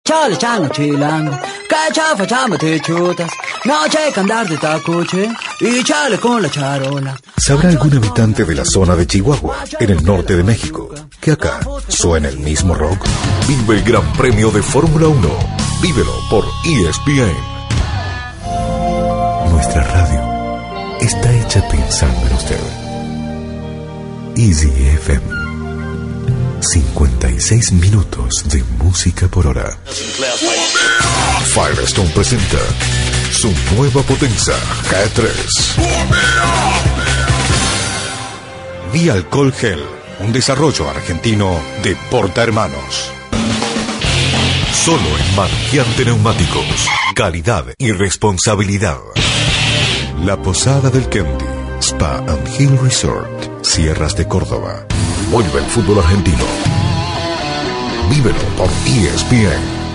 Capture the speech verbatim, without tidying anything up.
Chale chango chilango, cachafa chama te chutas, noche hay que andar de tacuche y chale con la charola. ¿Sabrá algún habitante de la zona de Chihuahua, en el norte de México, que acá suena el mismo rock? Vive el Gran Premio de Fórmula uno. Vívelo por E S P N. Nuestra radio está hecha pensando en usted. Easy F M. cincuenta y seis minutos de música por hora. Firestone presenta su nueva potencia G tres. Vía Alcohol Gel, un desarrollo argentino de Porta Hermanos. Solo en Mangiante Neumáticos. Calidad y responsabilidad. La Posada del Kennedy, Spa and Hill Resort, Sierras de Córdoba. Vuelve el fútbol argentino. Vívelo por E S P N.